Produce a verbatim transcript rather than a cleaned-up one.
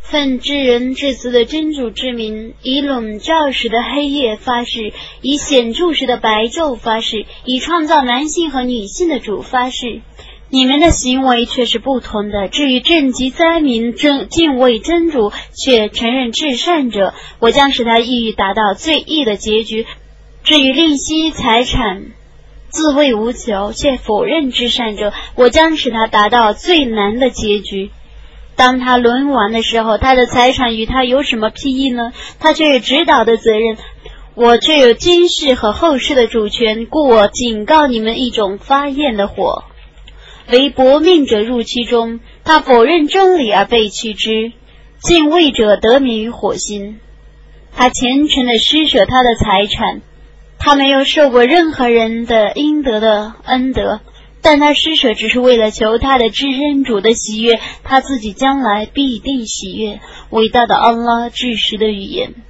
奉至仁至慈的真主之名，以笼罩时的黑夜发誓，以显著时的白昼发誓，以创造男性和女性的主发誓。你们的行为却是不同的。至于正极灾民正敬畏真主，却承认至善者，我将使他抑郁达到最易的结局。至于吝惜财产，自谓无求，却否认至善者，我将使他达到最难的结局。当他沦亡的时候，他的财产与他有什么裨益呢？他却有指导的责任，我却有今世和后世的主权，故我警告你们一种发焰的火，为薄命者入其中，他否认真理而被弃之，敬畏者得免于火星。他虔诚地施舍他的财产，他没有受过任何人的应得的恩德，但他施舍只是为了求他的至恩主的喜悦，他自己将来必定喜悦。伟大的安拉至实的语言。